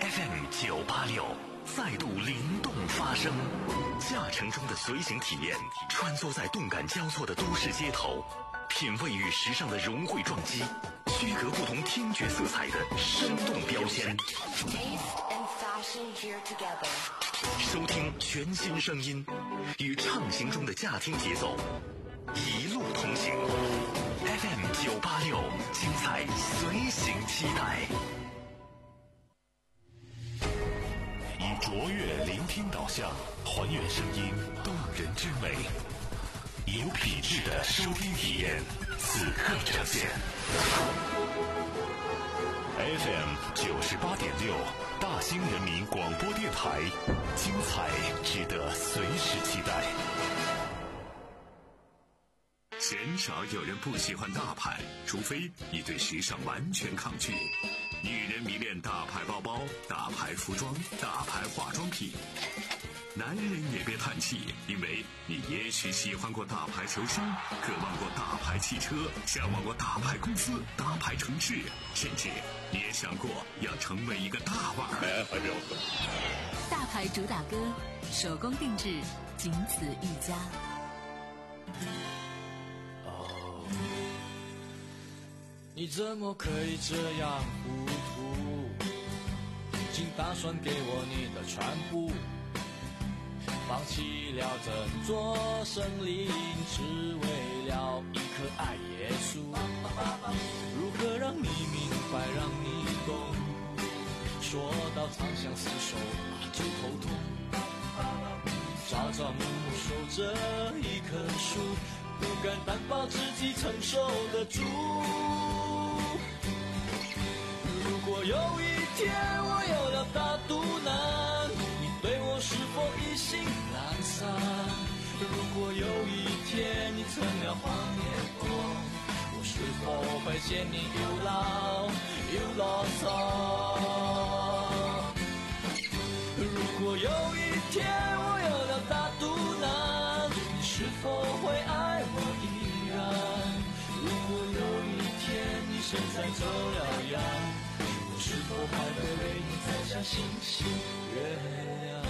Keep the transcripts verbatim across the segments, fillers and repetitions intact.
F M 九八六再度灵动发声，驾乘中的随行体验，穿梭在动感交错的都市街头，品味与时尚的融汇撞击，区隔不同听觉色彩的生动标签。收听全新声音，与畅行中的驾听节奏，一路同行。F M 九八六，精彩随行期待。以卓越聆听导向，还原声音动人之美，有品质的收听体验，此刻呈现。F M 九十八点六，大兴人民广播电台，精彩值得随时期待。鲜少有人不喜欢大牌，除非你对时尚完全抗拒。女人迷恋大牌包包、大牌服装、大牌化妆品。男人也别叹气，因为你也许喜欢过大牌球星，渴望过大牌汽车，向往过大牌公司、大牌城市，甚至你也想过要成为一个大腕儿。 大牌主打歌，手工定制，仅此一家。 哦，你怎么可以这样糊涂？竟打算给我你的全部，放弃了整座森林，只为了一颗爱耶稣。如何让你明白，让你懂？说到长相厮守就头痛。朝朝暮暮守着一棵树，不敢担保自己承受得住。如果有一天我有了大肚腩，你对我是否意兴阑珊？如果有一天你成了黄脸婆，我是否会嫌你又老又啰嗦？如果有一天我有了大肚腩，你是否会爱我依然？如果有一天你身材走了样，我是否还会为你摘下星星月亮？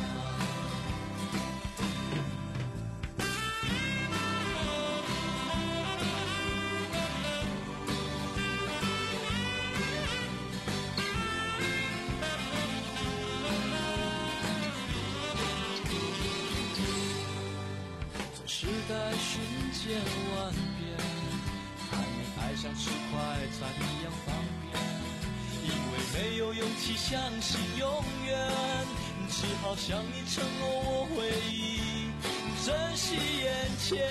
这时代瞬间万变，爱没爱像吃快餐一样方便，因为没有勇气相信永远，只好向你承诺我会珍惜眼前。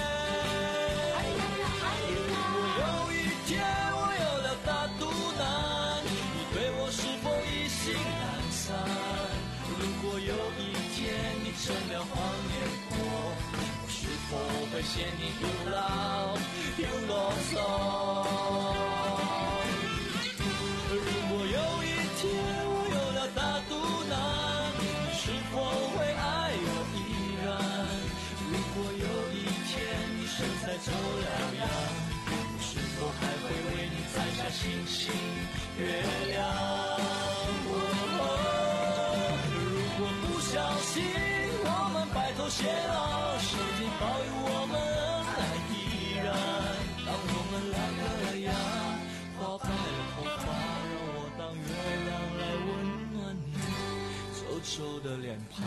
如果有一天我有了大肚腩，你对我是否意兴阑珊？如果有一天你成了黄脸婆，我是否会嫌你又老又啰嗦？如果有一天我有了大肚腩，你是否会爱我依然？如果有一天你身材走了样，我是否还会为你摘下星星月亮？哦，如果不小心我们白头偕老，上天保佑我们恩爱依然。当我们老了呀，花白了头发，让我当月亮来温暖你皱皱的脸庞。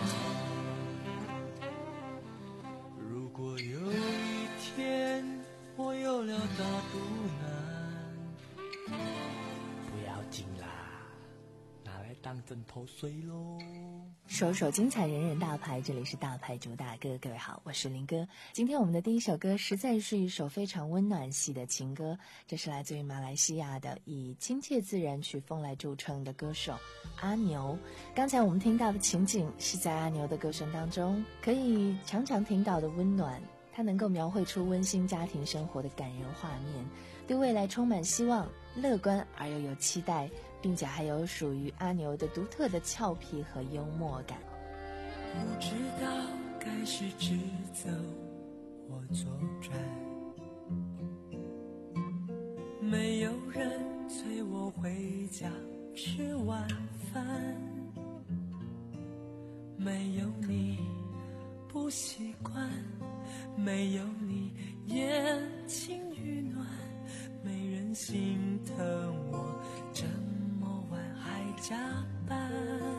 如果有一天我有了大肚腩，不要紧啦，拿来当枕头睡咯。 首首精彩，人人大牌，这里是大牌主打歌。各位好，我是林哥。今天我们的第一首歌实在是一首非常温暖系的情歌，这是来自于马来西亚的以亲切自然曲风来著称的歌手阿牛。刚才我们听到的情景是在阿牛的歌声当中可以常常听到的温暖，它能够描绘出温馨家庭生活的感人画面，对未来充满希望，乐观而又有期待，并且还有属于阿牛的独特的俏皮和幽默感。 不知道该是指责或作战，没有人催我回家吃晚饭，没有你不习惯，没有你也情与暖，没人心疼我这么晚还加班。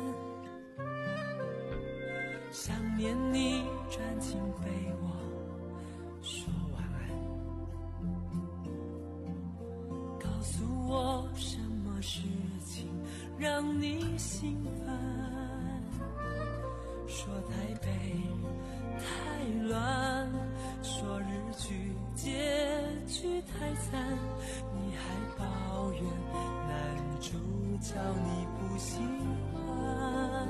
想念你钻进被窝说晚安，告诉我什么事情让你心烦，说台北太乱，说日剧结局太惨，你还抱怨男主角你不喜欢。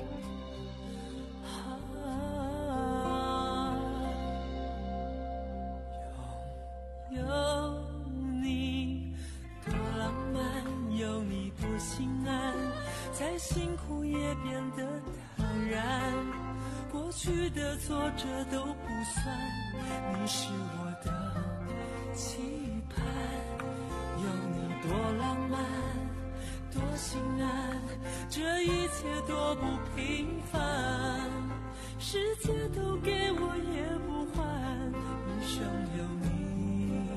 有你多浪漫，有你多心安，再辛苦也变得坦然，过去的挫折都不算，你是我的期盼。有你多浪漫，多心安，这一切多不平凡，世界都给我也不换，一生有你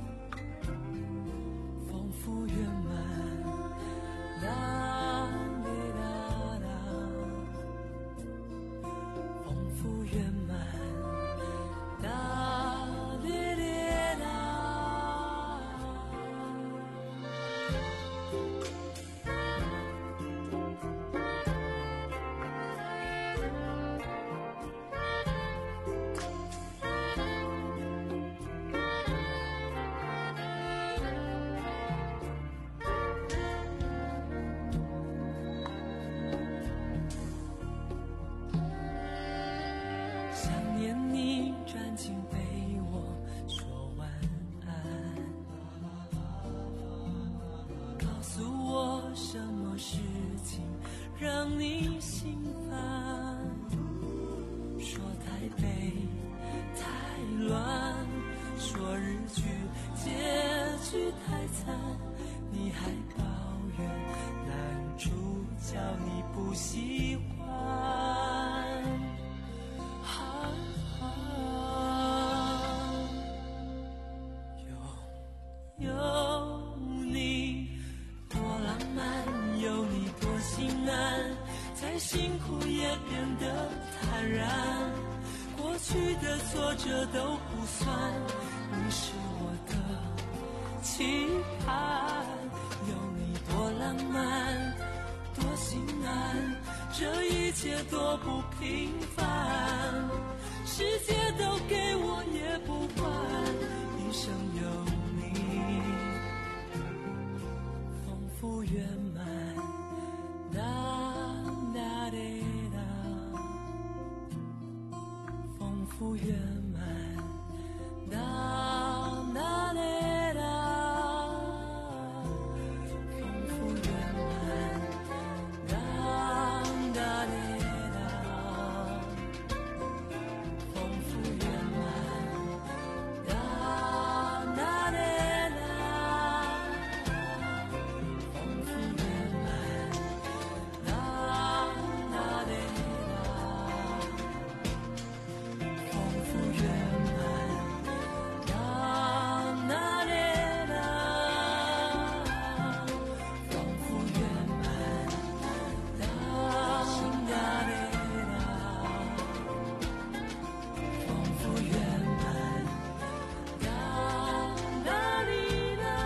丰富圆满。啦哩啦啦，丰富圆满。啦哩哩啦。想念你钻进被窝说晚安，告诉我什么事情让你心烦，说台北太乱，说日剧结局太惨，你还抱怨男主角你不喜欢。有你多浪漫，有你多心安，再辛苦也变得坦然，过去的挫折都不算，你是我的期盼。有你多浪漫，多心安，这一切多不平凡，世界都给我也不换，一生有你丰富圆满。啦啦哩啦，丰富圆满。啦啦哩啦，丰富圆满。啦啦哩啦，丰富圆满。啦啦哩啦，丰富圆满。啦啦哩啦，丰富圆满。啦啦哩啦，丰富圆满。啦啦哩啦，丰富圆满。啦啦哩啦。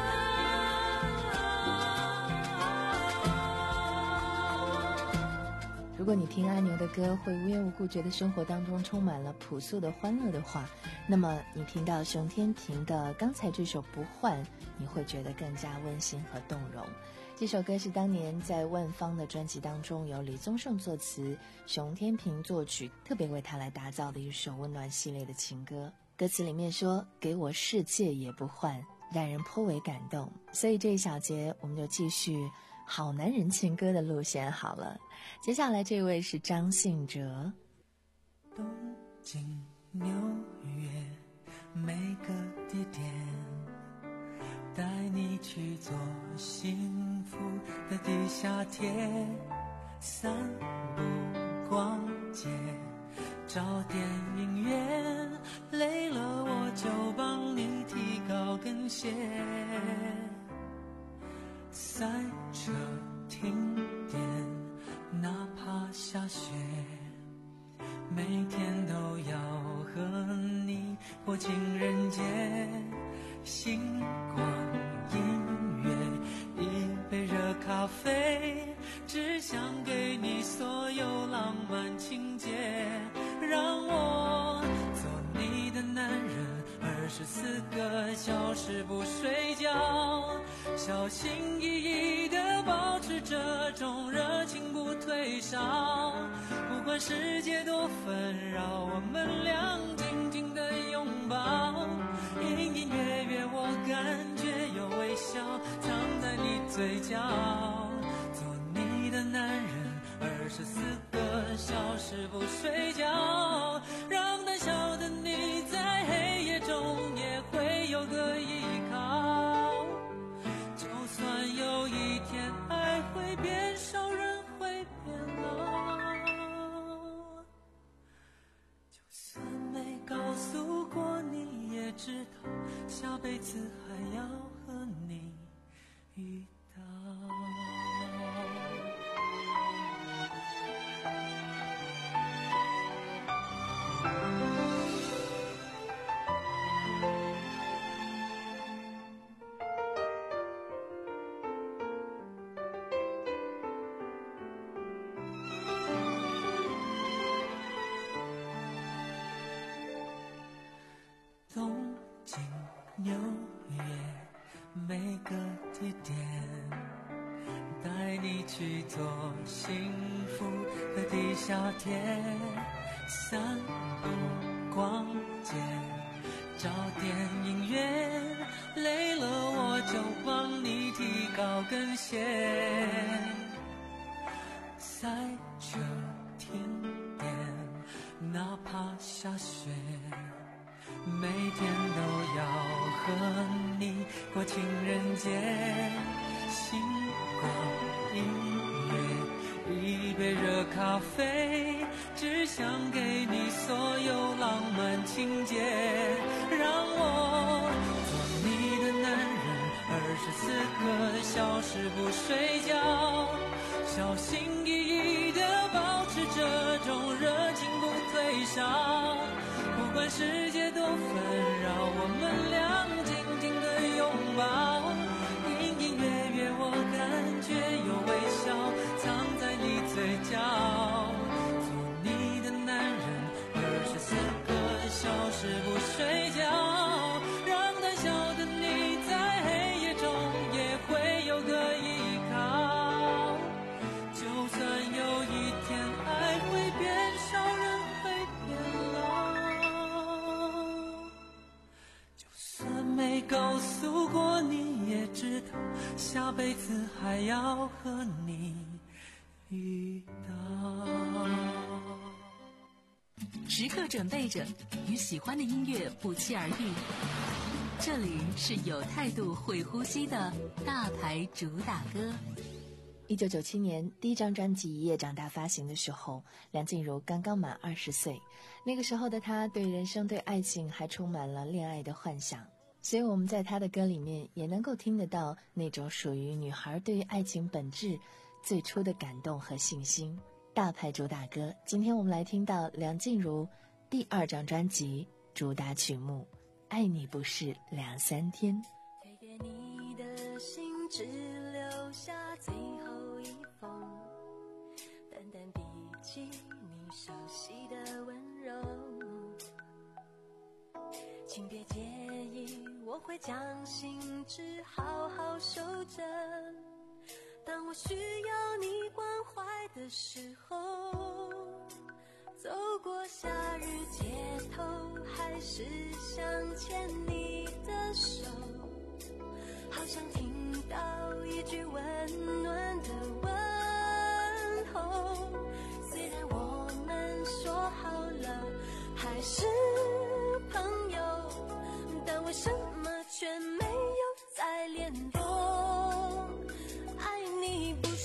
如果你听阿牛的歌会无缘无故觉得生活当中充满了朴素的欢乐的话，那么你听到熊天平的刚才这首不换，你会觉得更加温馨和动容。这首歌是当年在万芳的专辑当中由李宗盛作词，熊天平作曲，特别为他来打造的一首温暖系列的情歌。歌词里面说给我世界也不换，让人颇为感动。所以这一小节我们就继续好男人情歌的路线好了。接下来这位是张信哲。 东京、纽约，每个地点，带你去做幸福的地下铁，散步逛街，找电影院，累了我就帮你提高跟鞋。赛车停电，哪怕下雪，每天都要和你过情人节。星光音乐，一杯热咖啡，只想给你所有浪漫情节。让我做你的男人，二十四个小时不睡觉，小心翼翼地保持这种热情不退烧。不管世界多纷扰，我们俩紧紧地拥抱，隐隐约约我感觉有微笑藏在你嘴角。做你的男人，二十四个小时不睡觉，让胆小的你在黑夜中也会有个依靠。就算有一天爱会变少，人会变老，就算没告诉过你也知道，下辈子还要和你遇到。东京、纽约，每个地点，带你去做幸福的地下铁，散步逛街，找电影院，累了我就帮你提高跟鞋。赛车停电，哪怕下雪，每天都要和你过情人节。星光音乐，一杯热咖啡，只想给你所有浪漫情节。让我做你的男人，二十四个小时不睡觉，小心翼翼地保持这种热情不退烧。不管世界多纷扰，我们俩紧紧地拥抱，隐隐约约我感觉有微笑藏在你嘴角。做你的男人，二十四个小时不睡觉，让胆小的你在黑夜中也会有个依靠。就算有一天爱会变少，人会变老，就算没告诉过你也知道，下辈子还要和你遇到。 时刻准备着，与喜欢的音乐不期而遇。这里是有态度、会呼吸的大牌主打歌。 一九九七年，第一张专辑《一夜长大》发行的时候，梁静茹刚刚满二十岁。那个时候的她，对人生、对爱情还充满了恋爱的幻想。所以我们在她的歌里面也能够听得到那种属于女孩对于爱情本质最初的感动和信心。大牌主打歌，今天我们来听到梁静茹第二张专辑主打曲目《爱你不是两三天》。 推给你的信只留下最后一封，淡淡笔记你熟悉的温柔，请别介意，我会将信纸好好收着，当我需要你关怀的时候，走过夏日街头，还是想牵你的手，好想听到一句温暖的问候。虽然我们说好了还是朋友，但为什么却没有再联络？爱你不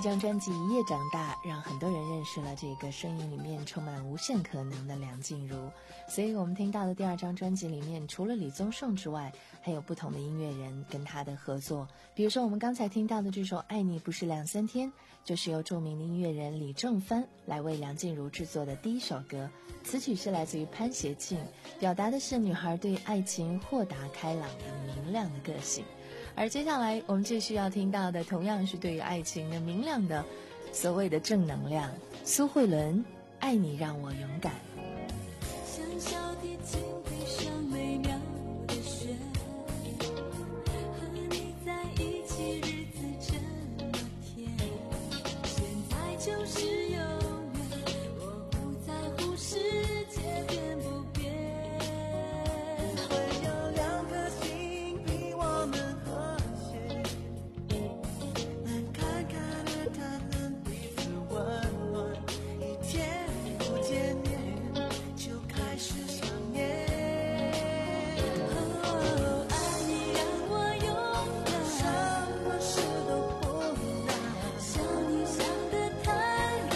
张专辑《一夜长大》让很多人认识了这个声音里面充满无限可能的梁静茹，所以我们听到的第二张专辑里面除了李宗盛之外，还有不同的音乐人跟他的合作。比如说我们刚才听到的这首《爱你不是两三天》，就是由著名的音乐人李正帆来为梁静茹制作的第一首歌，词曲是来自于潘协庆，表达的是女孩对爱情豁达开朗的明亮的个性。而接下来我们继续要听到的同样是对于爱情的明亮的所谓的正能量，苏慧伦，爱你让我勇敢。 像小提琴配上美妙的旋律，和你在一起日子这么甜，现在就是永远，我不在乎世界变不变，会有两颗心比我们和谐，能看看得他们彼此温暖，一天不见面就开始想念。哦，爱你让我勇敢，什么事都不难，像你想的坦然，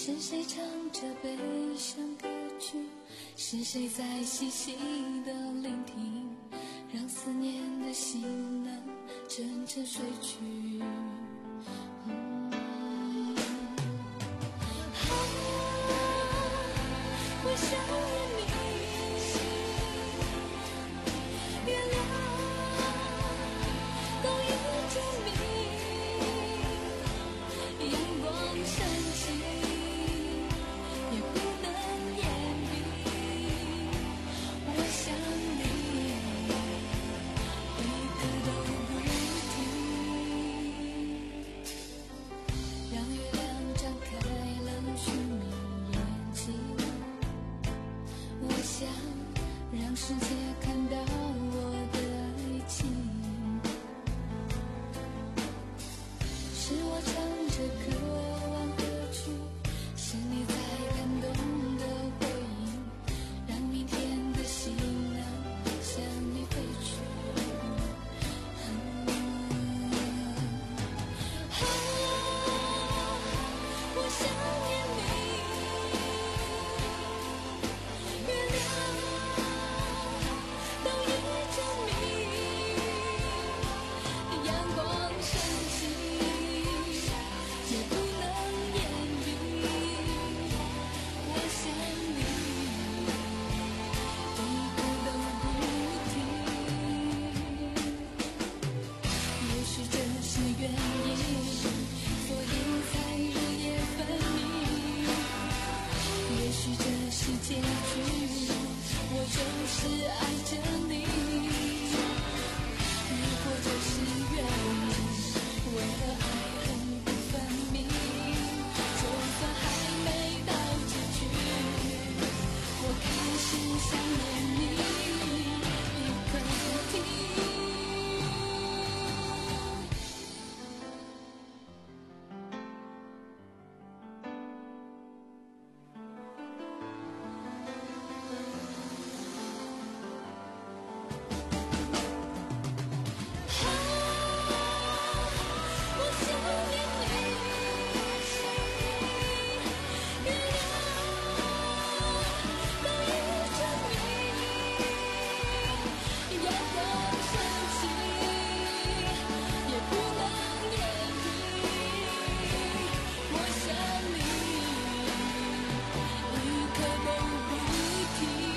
是谁唱着悲伤歌曲？是谁在细细的聆听，让思念的行囊沉沉睡去？嗯啊，我想念你，月亮都已证明，阳光升起也不能言语。我想你，一刻都不停，让月亮张开了虚明眼睛。我想让世界看到我的爱情，是我唱着渴望歌曲，是你在感动的回应，让明天的行囊向你飞去。嗯啊，我想念你，月亮都已证明，阳光升起也不能言语。我想你，一刻都不停。也许这是原因，所以才日夜分明。也许这是结局，我就是爱着你。如果这是原因，为何爱恨不分明？就算还没到结局，我开始想念你，一刻不停。我想念你，月亮都已证明，阳光升起也不能言语。我想你，一刻都不停。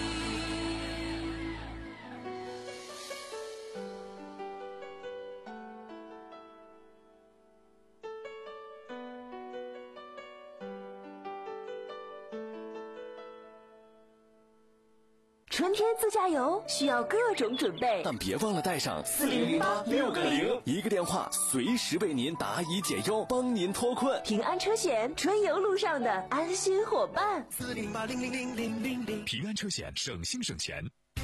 春天自驾游需要各种准备， 但别忘了带上四零零八六个零，一个电话随时为您答疑解忧，帮您脱困。 平安车险，春游路上的安心伙伴。 四零八零零零零零零， 平安车险，省心省钱。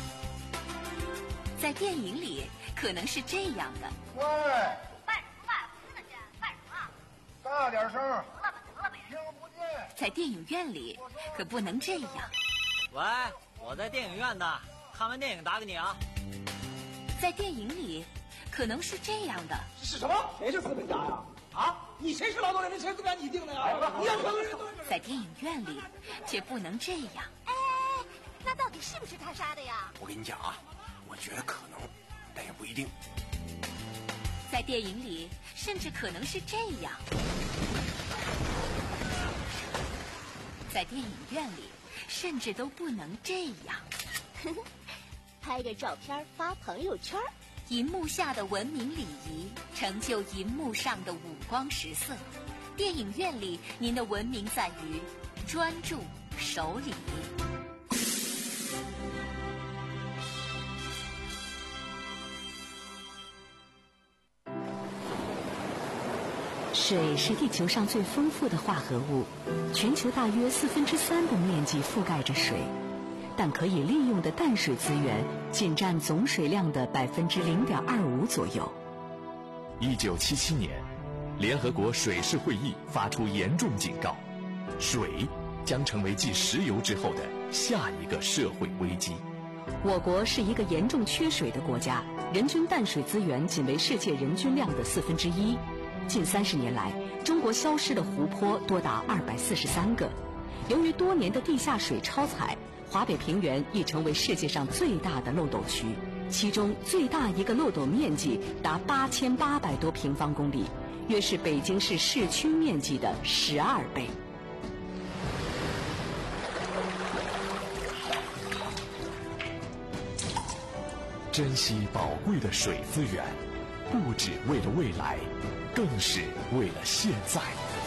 在电影里可能是这样的， 喂， 办什么办？听得见？干什么？ 大点声。 得了吧，得了呗。 听不见。 在电影院里可不能这样。 喂，我在电影院的，看完电影打给你啊。 在电影里可能是这样的， 是什么？谁是资本家呀？啊，你谁是劳动人民？谁资本家你定的呀？你要人都在电影院里却不能这样。 哎，那到底是不是他杀的呀？ 我跟你讲啊，我觉得可能，但也不一定。 在电影里甚至可能是这样。在电影院里甚至都不能这样。 拍个照片发朋友圈。 银幕下的文明礼仪，成就银幕上的五光十色。电影院里，您的文明在于专注、守礼。 水是地球上最丰富的化合物，全球大约四分之三的面积覆盖着水，但可以利用的淡水资源仅占总水量的百分之零点二五左右。 一九七七年，联合国水事会议发出严重警告，水将成为继石油之后的下一个社会危机。 我国是一个严重缺水的国家，人均淡水资源仅为世界人均量的四分之一。 近三十年来，中国消失的湖泊多达二百四十三个。由于多年的地下水超采，华北平原已成为世界上最大的漏斗区，其中最大一个漏斗面积达八千八百多平方公里，约是北京市市区面积的十二倍。 珍惜宝贵的水资源，不只为了未来，更是为了现在。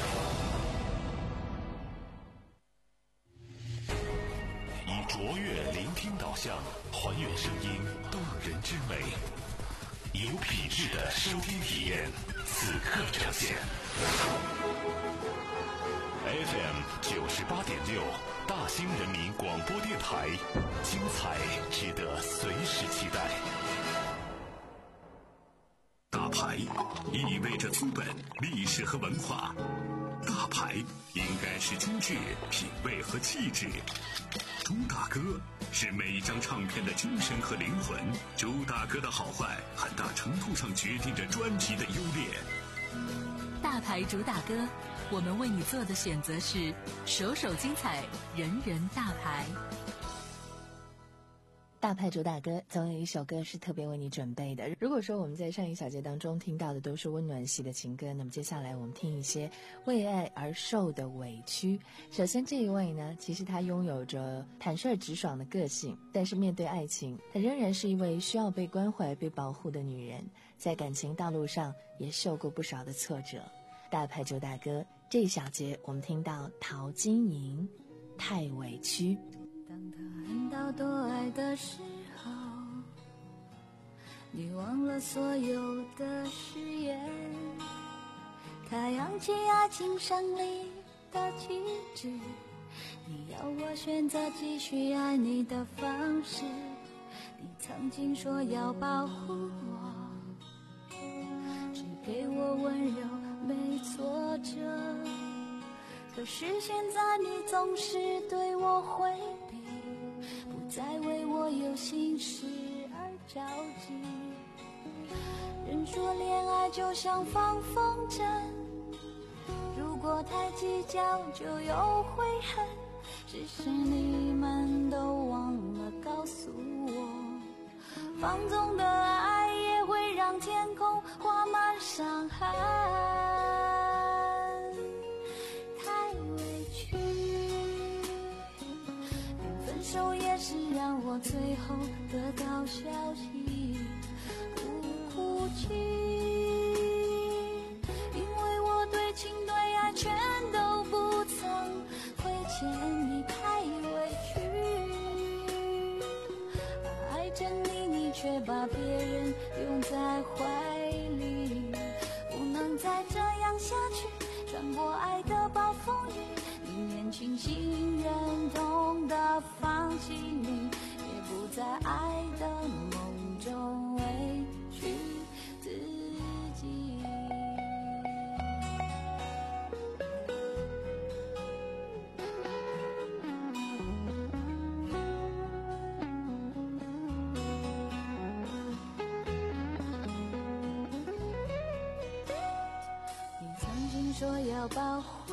以卓越聆听导向，还原声音动人之美，有品质的收听体验，此刻呈现。F M 九十八点六，大兴人民广播电台，精彩值得随时期待。大牌意味着资本、历史和文化，大牌应该是精致、品味和气质。朱大哥是每一张唱片的精神和灵魂，朱大哥的好坏很大程度上决定着专辑的优劣。 大牌主打歌，我们为你做的选择是首首精彩，人人大牌。 大牌主打歌总有一首歌是特别为你准备的。如果说我们在上一小节当中听到的都是温暖系的情歌，那么接下来我们听一些为爱而受的委屈。首先这一位呢，其实她拥有着坦率直爽的个性，但是面对爱情，她仍然是一位需要被关怀被保护的女人，在感情道路上也受过不少的挫折。大牌主打歌这一小节我们听到陶晶莹太委屈。 当他恨到多爱的时候，你忘了所有的誓言，他扬起爱情胜利的旗帜，你要我选择继续爱你的方式，你曾经说要保护我，只给我温柔没挫折，可是现在你总是对我回避，不再为我有心事而着急。人说恋爱就像放风筝，如果太计较就有悔恨，只是你们都忘了告诉我，放纵的爱也会让天空画满伤痕。手也是让我最后得到消息，不哭泣，因为我对情对爱全都不曾亏欠你，太委屈，爱着你，你却把别人拥在怀里，不能再这样下去，穿过爱的暴风雨，宁愿清醒忍痛的放弃你，也不在爱的梦中委屈自己。你曾经说要保护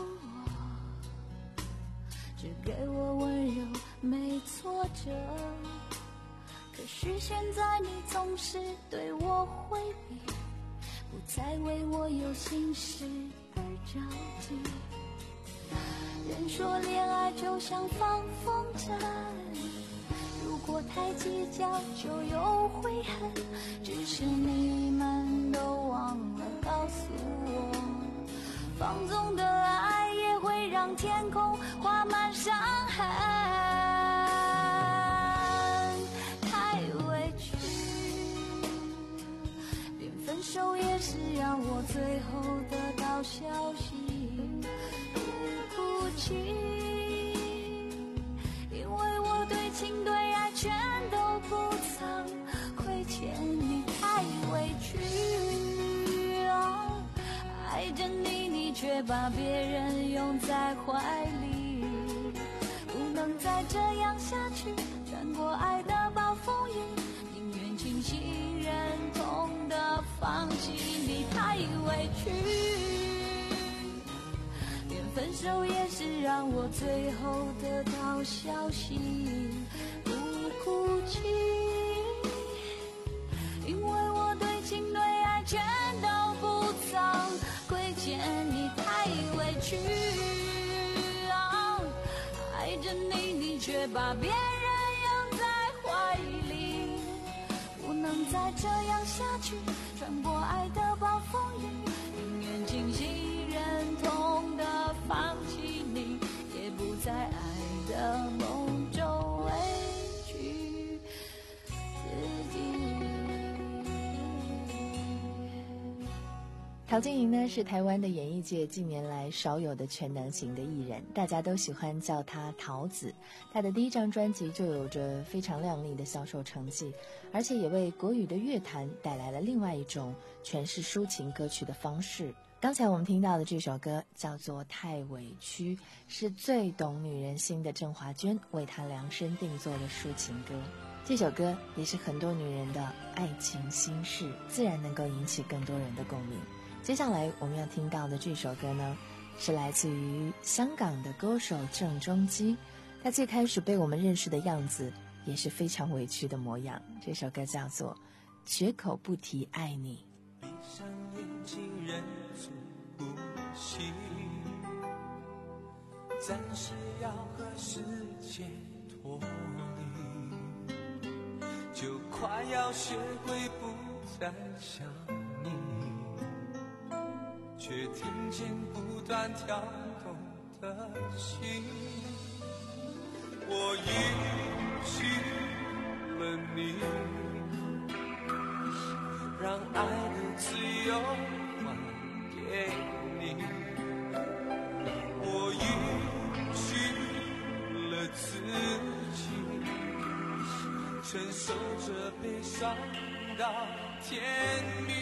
只给我温柔没挫折，可是现在你总是对我回避，不再为我有心事而着急。人说恋爱就像放风筝，如果太计较就有悔恨，只是你们都忘了告诉我，放纵的爱也会让天空画满伤痕。太委屈，连分手也是让我最后得到消息，不哭泣，因为我对情对爱全都不曾亏欠你，太委屈啊，爱着你，你却把别人拥在怀里，不能再这样下去，穿过爱的暴风雨，宁愿清醒忍痛的放弃你，太委屈分手也是让我最后得到消息，不哭泣，因为我对情对爱全都不曾亏欠你，太委屈啊，爱着你，你却把别人拥在怀里，不能再这样下去，穿过爱的暴风雨，宁愿清醒忍痛的放弃你，也不在爱的梦中委屈自己。 陶晶莹呢是台湾的演艺界近年来少有的全能型的艺人，大家都喜欢叫她陶子。她的第一张专辑就有着非常亮丽的销售成绩，而且也为国语的乐坛带来了另外一种诠释抒情歌曲的方式。刚才我们听到的这首歌叫做《太委屈》，是最懂女人心的郑华娟为她量身定做的抒情歌。这首歌也是很多女人的爱情心事，自然能够引起更多人的共鸣。接下来我们要听到的这首歌呢，是来自于香港的歌手郑中基，他最开始被我们认识的样子也是非常委屈的模样。这首歌叫做《绝口不提爱你》。 闭上眼睛忍住呼吸，暂时要和世界脱离，就快要学会不再想你，却听见不断跳动的心。我允许了你，让爱的自由还给你，我允许了自己，承受着悲伤到天明。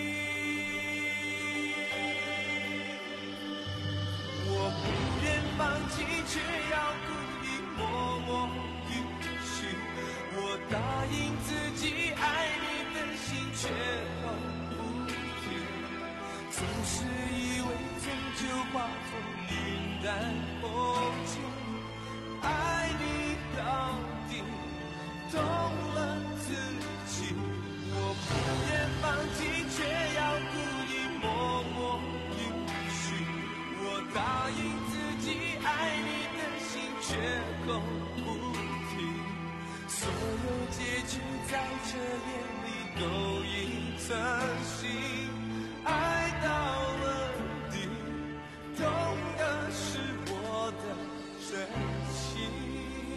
我不愿放弃，却要故意默默允许，我答应自己爱你的心却口不提，总是以为终究化作云淡风轻，爱你到底懂了自己。我不愿放弃，却要故意默默允许，我答应自己爱你的心却口不提，所有结局在这夜里都已成型，爱到了底，懂的是我的真心。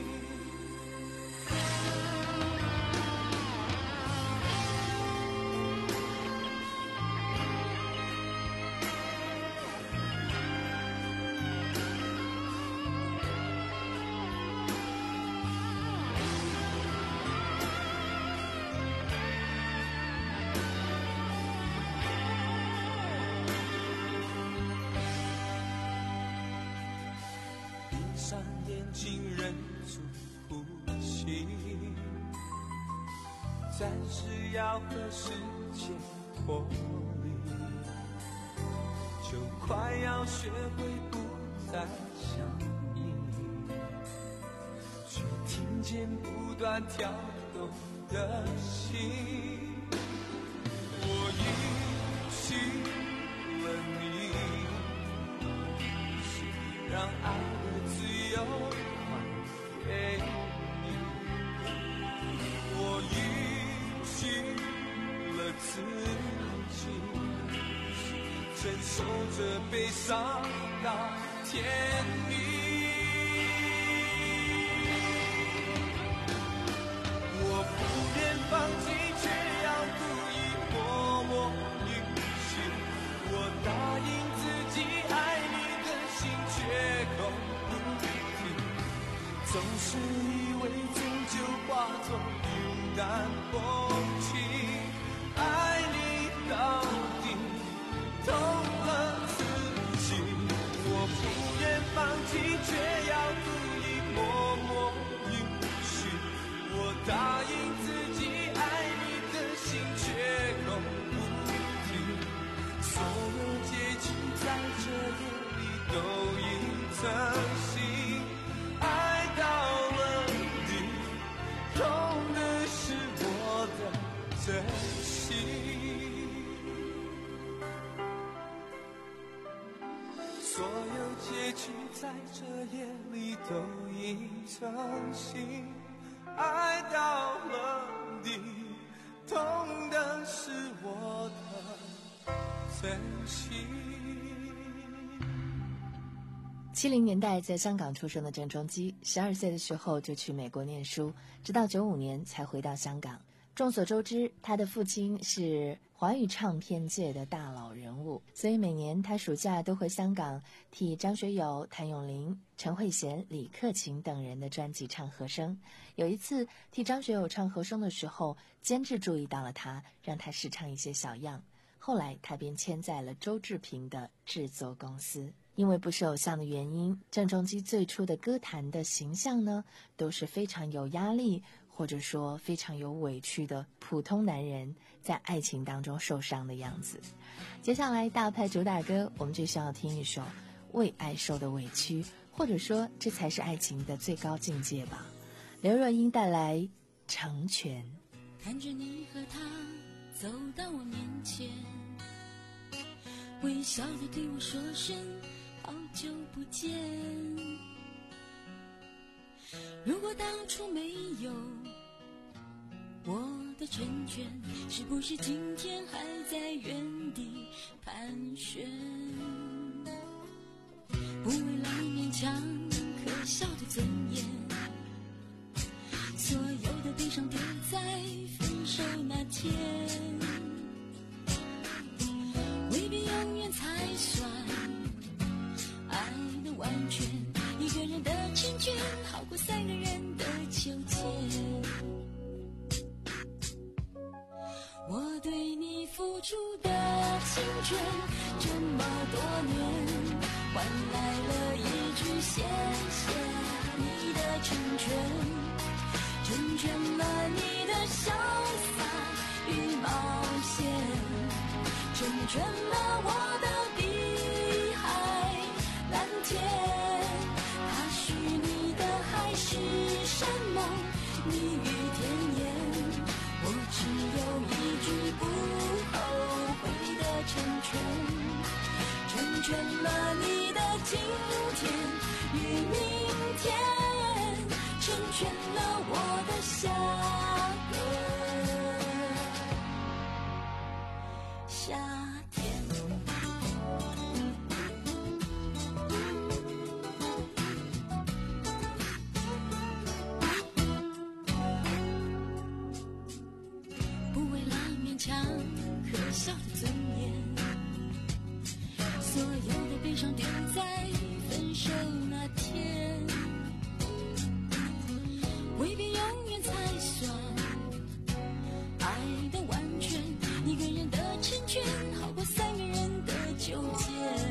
上眼睛忍住呼吸，暂时要和世界脱离，就快要学会不再想你，却听见不断跳动的心。我允许了你，让爱自由还给你，我允许了自己，承受着悲伤到天明。我不愿放弃，却要故意默默允许，我答应自己爱你的心却口总是以为终究化作云淡风轻，爱你到底懂了自己。我不愿放弃，却要故意默默允许，我答应自己爱你的心却口不提，所有结局在这夜里都已真心，爱到了底，痛的是我的真心。所有结局在这夜里都已成型，爱到了底，痛的是我的真心。 七零年代在香港出生的郑中基，十二岁的时候就去美国念书，直到九五年才回到香港。众所周知，他的父亲是华语唱片界的大佬人物，所以每年他暑假都回香港替张学友、谭咏麟、陈慧娴、李克勤等人的专辑唱和声。有一次替张学友唱和声的时候，监制注意到了他，让他试唱一些小样。后来他便签在了周志平的制作公司。因为不是偶像的原因，郑中基最初的歌坛的形象呢，都是非常有压力，或者说非常有委屈的普通男人在爱情当中受伤的样子。接下来大牌主打歌，我们就需要听一首《为爱受的委屈》，或者说这才是爱情的最高境界吧。刘若英带来《成全》。 看着你和他走到我面前，微笑地对我说声好久不见。如果当初没有我的成全，是不是今天还在原地盘旋？不为了勉强可笑的尊严，所有的悲伤丢在分手那天，未必永远才算爱的完全，一个人的成全好过三个人的纠结。我对你付出的青春这么多年，换来了一句谢谢你的成全，成全了你的潇洒与冒险，成全了我的碧海蓝天。他许你的海誓山盟蜜语甜言，我只有一句不后悔的成全，成全了你的今天与明天，成全了我的下个夏天。不为了勉强可笑的尊严，所有的悲伤丢在分手那天，未必永远才算爱的完全，一个人的成全好过三个人的纠结。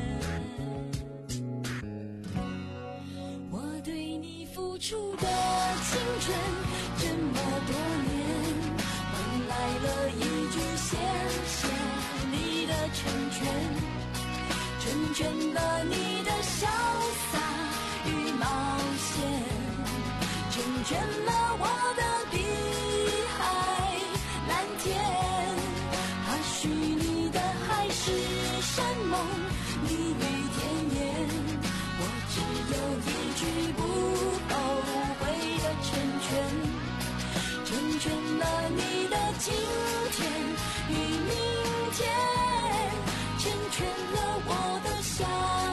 我对你付出的青春这么多年，换来了一句谢谢你的成全，成全了你的潇洒与冒险，成全了我的碧海蓝天。他许你的海誓山盟蜜语甜言，我只有一句不后悔的成全，成全了你的今天与明天，成全了我的下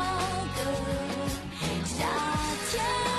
个夏天。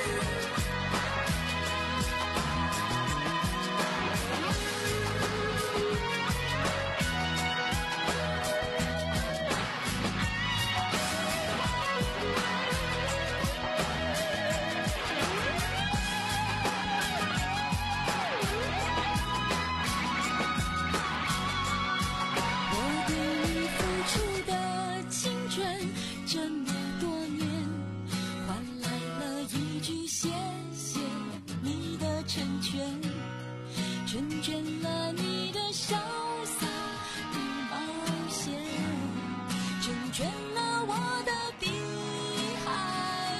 成全了你的潇洒与冒险，成全了我的碧海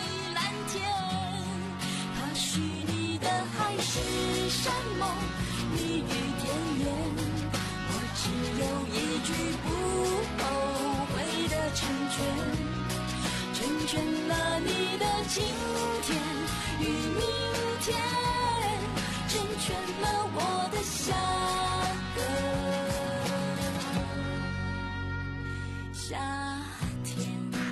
山盟，蜜语甜言，我只有一句不后悔的成全，成全了你的今天与明天，成全了我的下个夏天。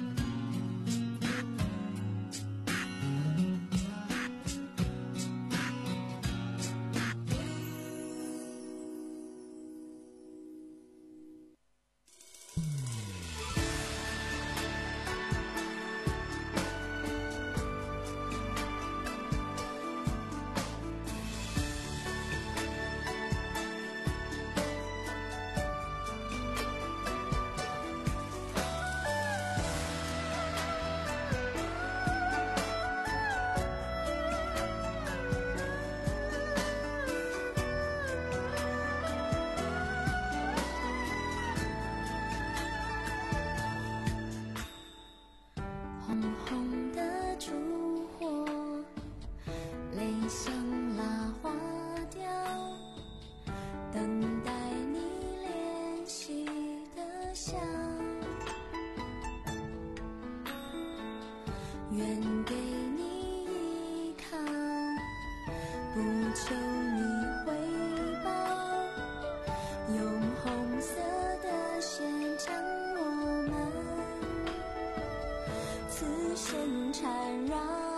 愿给你依靠，不求你回报，用红色的线将我们此生缠绕。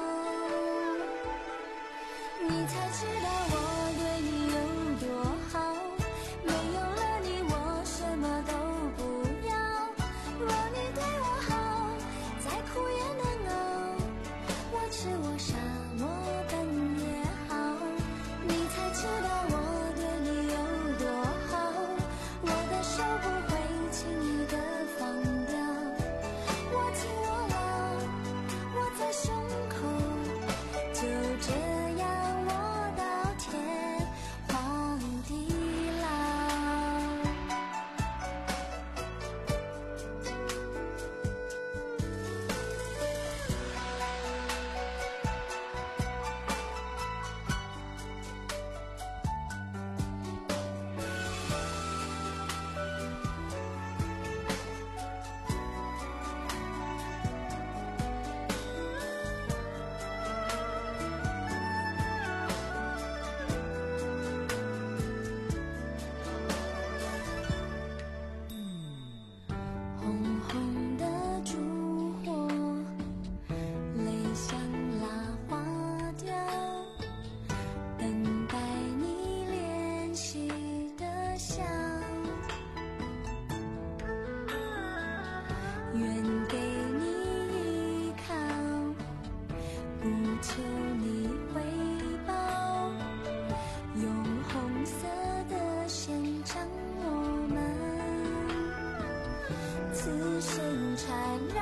你才知道我对你有多好，没有了你我什么都不要。若你对我好，再苦也能熬，我吃我傻我笨也好。你才知道我对你有多好，我的手不会轻易的放掉，握紧我了，握在胸口，就这样握到天荒地老。红红的烛火，泪像蜡花掉，等待你怜惜的笑。愿给你依靠，不求你回报，用红色的线将我们此生缠绕。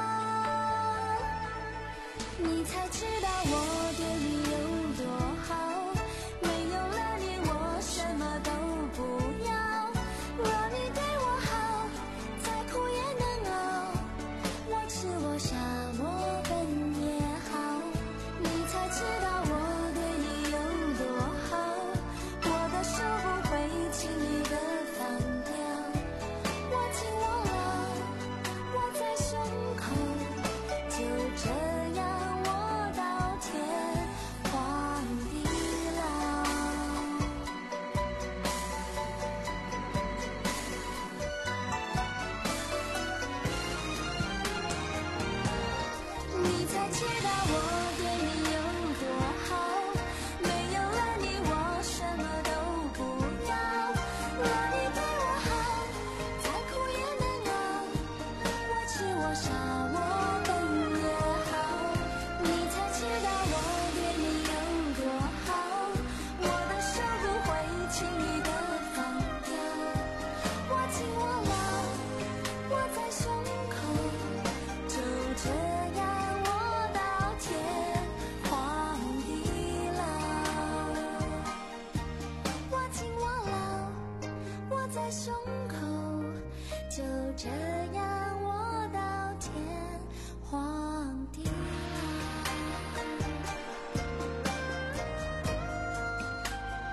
你才知道我对你有多好，没有了你我什么都不要。若你对我好，再苦也能熬，我吃我傻我笨也好。你才知道我对你有多好，我的手不会轻易的放掉，握紧我了，握在胸口，就这样握到天荒地老。你才知道我对你有多好，没有了你我什么都不要。若你对我好，再苦也能熬，我吃我傻我笨也好。你才知道我对你有多好，我的手不会轻易的放掉，握紧我了，握在胸口，就这样握到天荒地老。握紧我了，握在胸口，就这样握到天荒地老。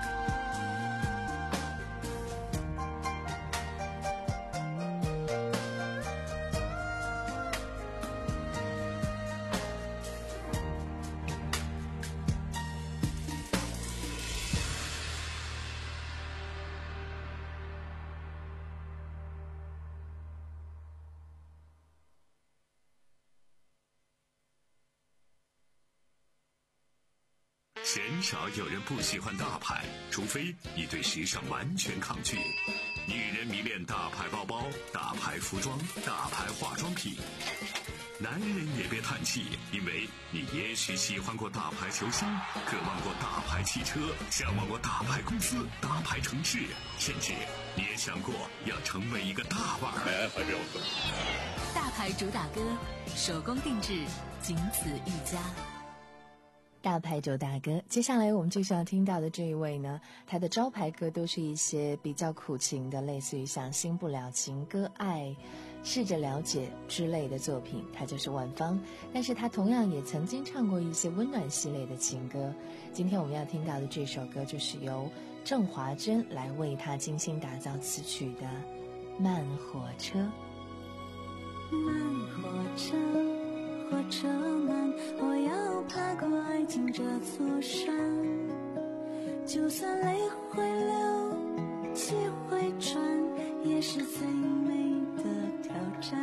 鲜少有人不喜欢大牌，除非你对时尚完全抗拒。女人迷恋大牌包包、大牌服装、大牌化妆品。男人也别叹气，因为你也许喜欢过大牌球星，渴望过大牌汽车，向往过大牌公司、大牌城市，甚至你也想过要成为一个大腕儿。来，怀表哥。 大牌主打歌，手工定制，仅此一家。 大牌主打歌，接下来我们就是要听到的这一位呢，他的招牌歌都是一些比较苦情的，类似于像新不了情、割爱、试着了解之类的作品，他就是万芳。但是他同样也曾经唱过一些温暖系列的情歌。今天我们要听到的这首歌就是由郑华娟来为他精心打造词曲的《慢火车》。 慢火车，火车慢，我要爬过爱情这座山，就算泪会流，气会喘，也是最美的挑战。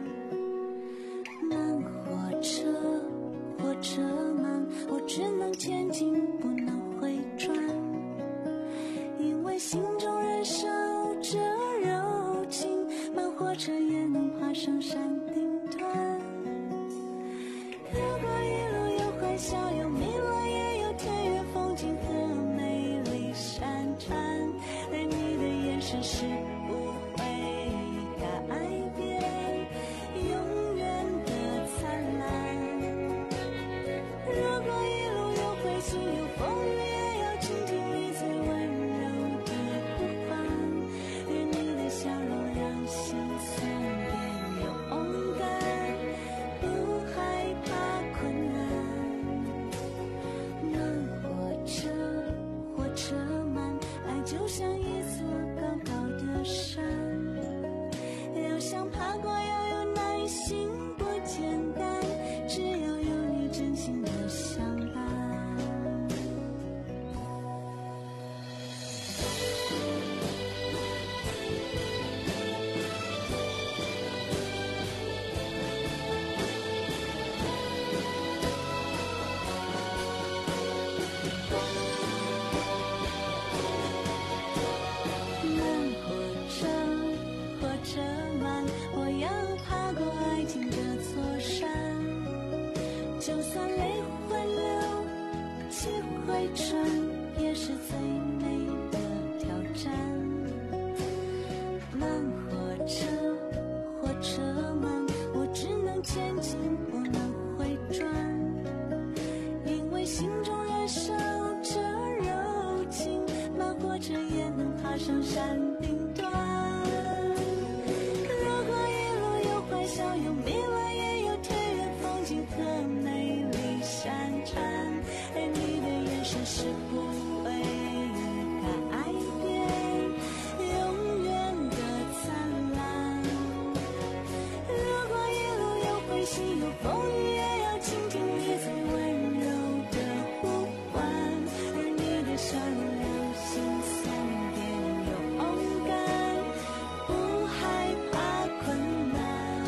慢火车，火车慢，我只能前进，不能回转，因为心中燃烧着柔情，慢火车也能爬上山顶端。如果一路有欢笑，有迷惘，也有田园风景和美丽山川，而你的眼神是不会改变，永远的灿烂。如果一路有灰心，有风雨，也要倾听你最温柔的呼唤，而你的笑容让心酸变勇敢，不害怕困难。慢火车，火车慢，爱就像一座高高的山，要想爬过要有耐心，不简单，只要有你真心的相伴。慢火车，火车慢，我要爬过爱情这座山，就算泪会流，气会喘，也是最美的挑战。慢火车，火车慢，我只能前进，不能回转，因为心中燃烧着柔情，慢火车也能爬上山顶端。如果一路有欢笑，有迷惘，也有田园风景和美丽山川，而你的眼神是不会改变，永远的灿烂。如果一路有灰心，有风雨，也要倾听你最温柔的呼唤，而你的笑容让心酸变勇敢，不害怕困难。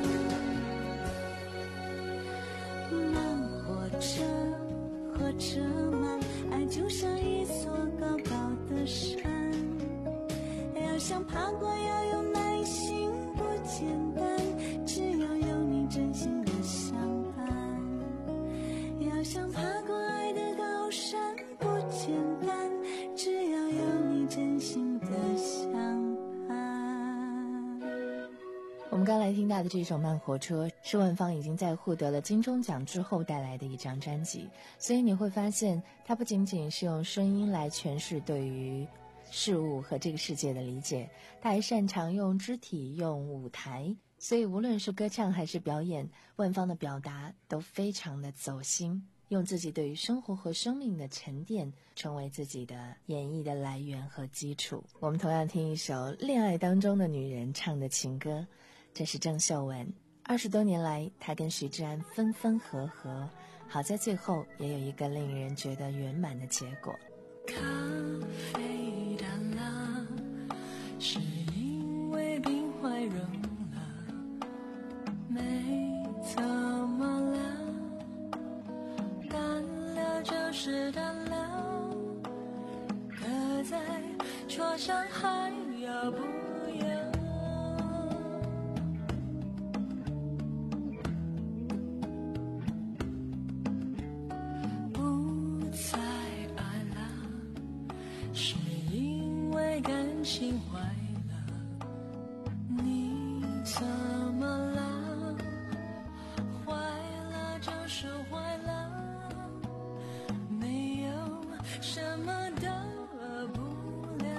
慢火车，火车慢，爱就像一座高高的山，要想爬过要有耐心，不简单，只要有你真心的相伴。要想爬过爱的高山，不简单，只要有你真心的相伴。 我们刚才听到的这首《慢火车》是万芳已经在获得了金钟奖之后带来的一张专辑，所以你会发现它不仅仅是用声音来诠释对于事物和这个世界的理解，他还擅长用肢体、用舞台，所以无论是歌唱还是表演，万芳的表达都非常的走心，用自己对于生活和生命的沉淀成为自己的演绎的来源和基础。我们同样听一首恋爱当中的女人唱的情歌，这是郑秀文。二十多年来，她跟徐志安分分合合，好在最后也有一个令人觉得圆满的结果。 咖啡淡了，是因为冰块融了，没怎么了，淡了这是淡了，刻在桌上还要不要？不再爱了，是因为感情坏了。你怎么了？坏了就是坏了，没有什么大不了。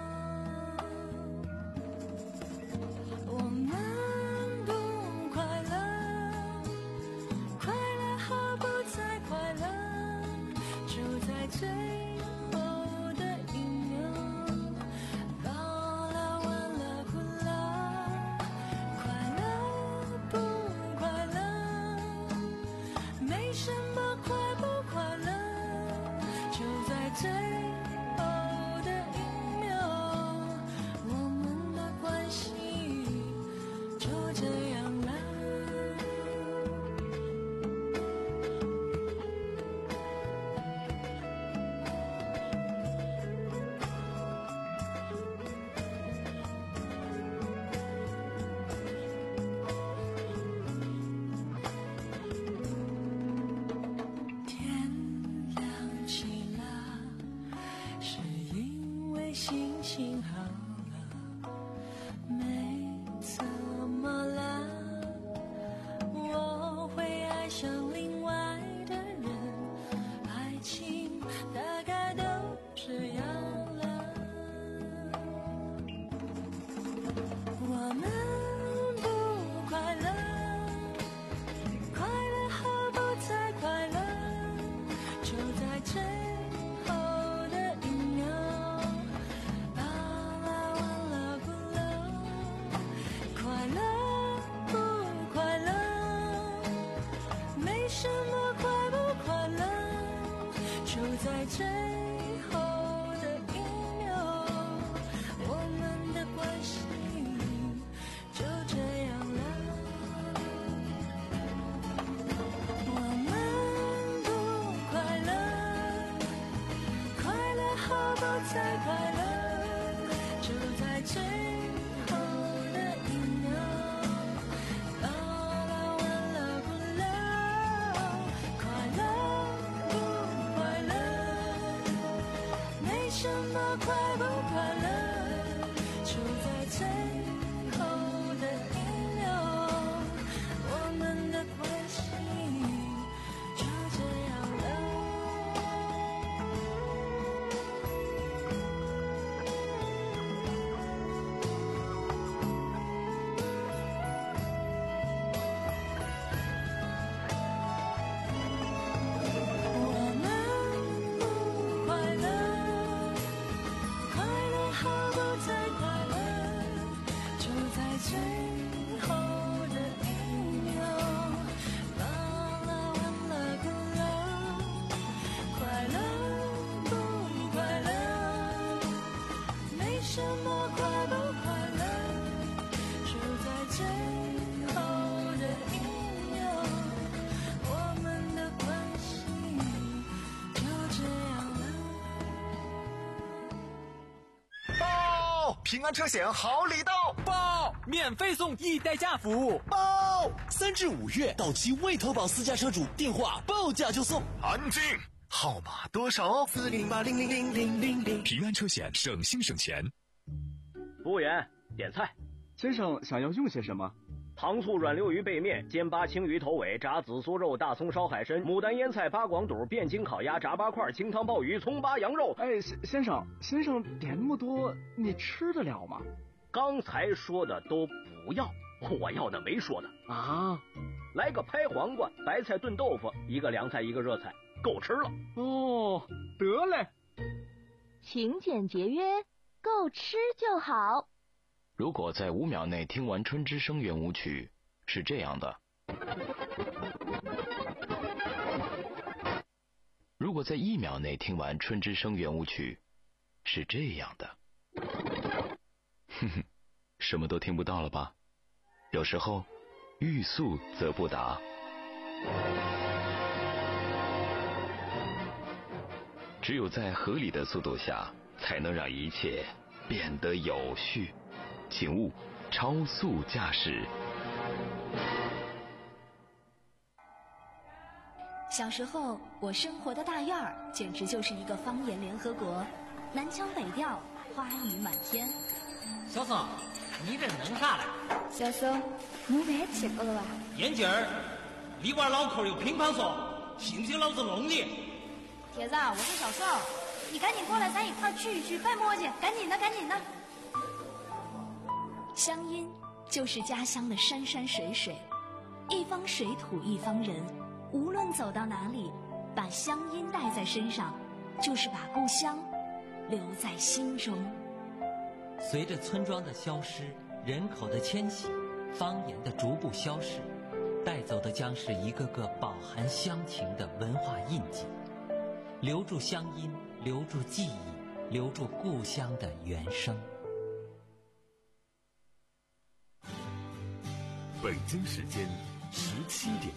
我们不快乐，快乐和不再快乐，就在最后的一秒。到了完了哭了，快乐不快乐，没什么快不快乐，就在最后的一秒，我们的关系就这样了。天亮起了，是因为心情好了，没怎么了，我会爱上另外的人，爱情大概都这样了。我们不快乐，快乐和不再快乐，就在最后的一秒。到了完了不了，快乐不快乐，没什么快不快乐，就在最后的一秒，我们的关系就这样了。我们不快乐，快乐和不再快乐，就在最后的一秒。到了完了不了，快乐不快乐，没什么快不快乐，就在最后的一秒，我们的关系就这样了。我们不快乐，快乐和不再快乐，就在最后的一秒。到了完了不了，快乐不快乐，没什么快不快乐，就在最后的一秒，我们的关系就这样了。 报！平安车险好礼到！ 报！免费送一代驾服务！ 报！三至五月到期未投保私家车主，电话报价就送。安静！号码多少？四零八零零零零零零。 平安车险，省心省钱。 服务员，点菜。 先生想要用些什么？ 糖醋软溜鱼背面、煎八青鱼头尾、炸紫苏肉、大葱烧海参、牡丹腌菜、八广肚、汴京烤鸭、炸八块、清汤鲍鱼、葱八羊肉。 哎，先生，先生点那么多，你吃得了吗？ 刚才说的都不要，我要的没说的啊。 来个拍黄瓜、白菜炖豆腐，一个凉菜一个热菜，够吃了。 哦，得嘞。 勤俭节约，够吃就好。 如果在五秒内听完《春之声》圆舞曲，是这样的；如果在一秒内听完《春之声》圆舞曲，是这样的。哼哼，什么都听不到了吧？有时候，欲速则不达。 只有在合理的速度下，才能让一切变得有序。请勿超速驾驶。 小时候，我生活的大院儿简直就是一个方言联合国，南腔北调，花语满天。 小松，你这弄啥嘞？ 小松，你别吃过了吧？ 眼镜儿，里边脑壳有乒乓球，信不信老子弄你？ 铁子，我是小宋，你赶紧过来，咱一块儿聚一聚，别磨叽，赶紧的，赶紧的。乡音就是家乡的山山水水，一方水土一方人，无论走到哪里，把乡音带在身上，就是把故乡留在心中。 随着村庄的消失，人口的迁徙，方言的逐步消逝，带走的将是一个个饱含乡情的文化印记。留住乡音，留住记忆，留住故乡的原声。 北京时间十七点。